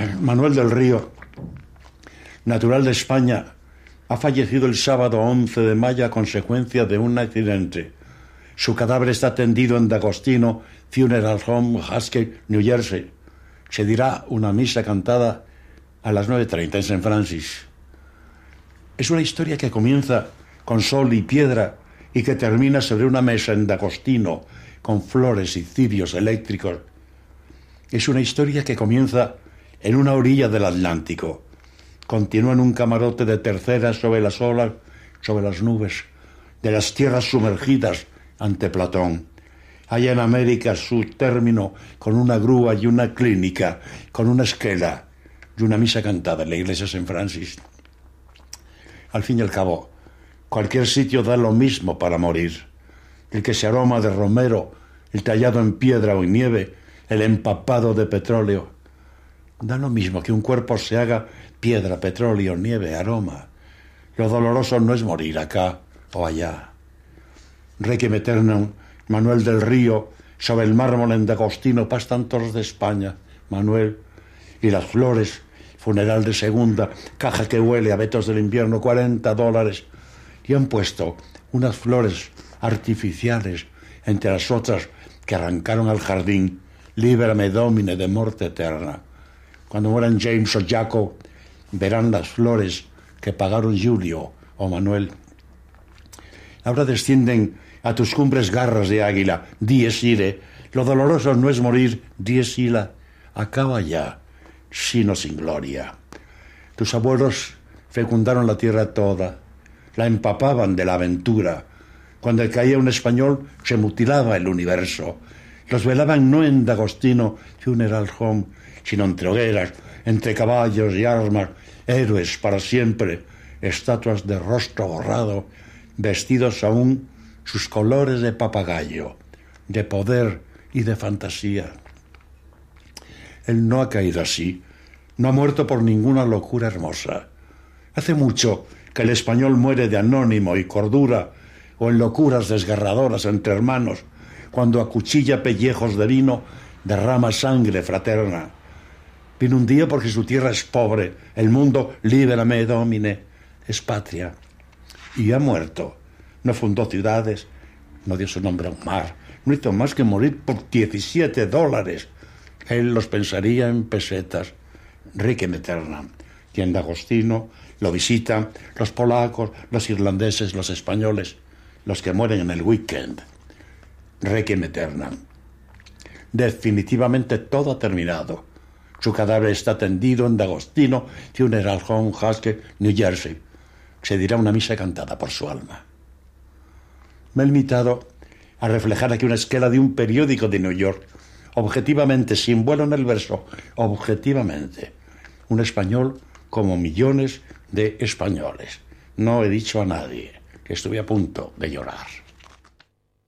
Manuel del Río, natural de España, ha fallecido el sábado 11 de mayo a consecuencia de un accidente. Su cadáver está tendido en D'Agostino Funeral Home, Haskell, New Jersey. Se dirá una misa cantada a las 9:30 en St. Francis. Es una historia que comienza con sol y piedra y que termina sobre una mesa en D'Agostino con flores y cirios eléctricos. Es una historia que comienza en una orilla del Atlántico, continúa en un camarote de tercera sobre las olas, sobre las nubes, de las tierras sumergidas ante Platón. Hay en América su término con una grúa y una clínica, con una esquela y una misa cantada en la iglesia de St. Francis. Al fin y al cabo, cualquier sitio da lo mismo para morir. El que se aroma de romero, el tallado en piedra o en nieve, el empapado de petróleo. Da lo mismo que un cuerpo se haga piedra, petróleo, nieve, aroma. Lo doloroso no es morir acá o allá. Requiem aeternam, Manuel del Río, sobre el mármol en D'Agostino pastan toros de España, Manuel, y las flores, funeral de segunda, caja que huele a vetos del invierno, $40, y han puesto unas flores artificiales entre las otras que arrancaron al jardín, Líbrame Domine de morte eterna. Cuando mueran James o Jaco, verán las flores que pagaron Julio o Manuel. Ahora descienden a tus cumbres garras de águila, dies ire, lo doloroso no es morir, dies ira, acaba ya, sino sin gloria. Tus abuelos fecundaron la tierra toda, la empapaban de la aventura. Cuando caía un español, se mutilaba el universo. Los velaban no en D'Agostino Funeral Home, sino entre hogueras, entre caballos y armas, héroes para siempre, estatuas de rostro borrado, vestidos aún sus colores de papagayo, de poder y de fantasía. Él no ha caído así, no ha muerto por ninguna locura hermosa. Hace mucho que el español muere de anónimo y cordura, o en locuras desgarradoras entre hermanos, cuando acuchilla pellejos de vino, derrama sangre fraterna. Vino un día porque su tierra es pobre, el mundo, líbrame, Domine, es patria. Y ha muerto. No fundó ciudades, no dio su nombre a un mar, no hizo más que morir por $17. Él los pensaría en pesetas. Requiem aeternam. Y en D'Agostino lo visitan los polacos, los irlandeses, los españoles, los que mueren en el weekend. Requiem aeternam. Definitivamente todo ha terminado. Su cadáver está tendido en D'Agostino Funeral Home, Haskell, New Jersey. Se dirá una misa cantada por su alma. Me he limitado a reflejar aquí una esquela de un periódico de New York. Objetivamente, sin vuelo en el verso, objetivamente, un español como millones de españoles. No he dicho a nadie que estuve a punto de llorar.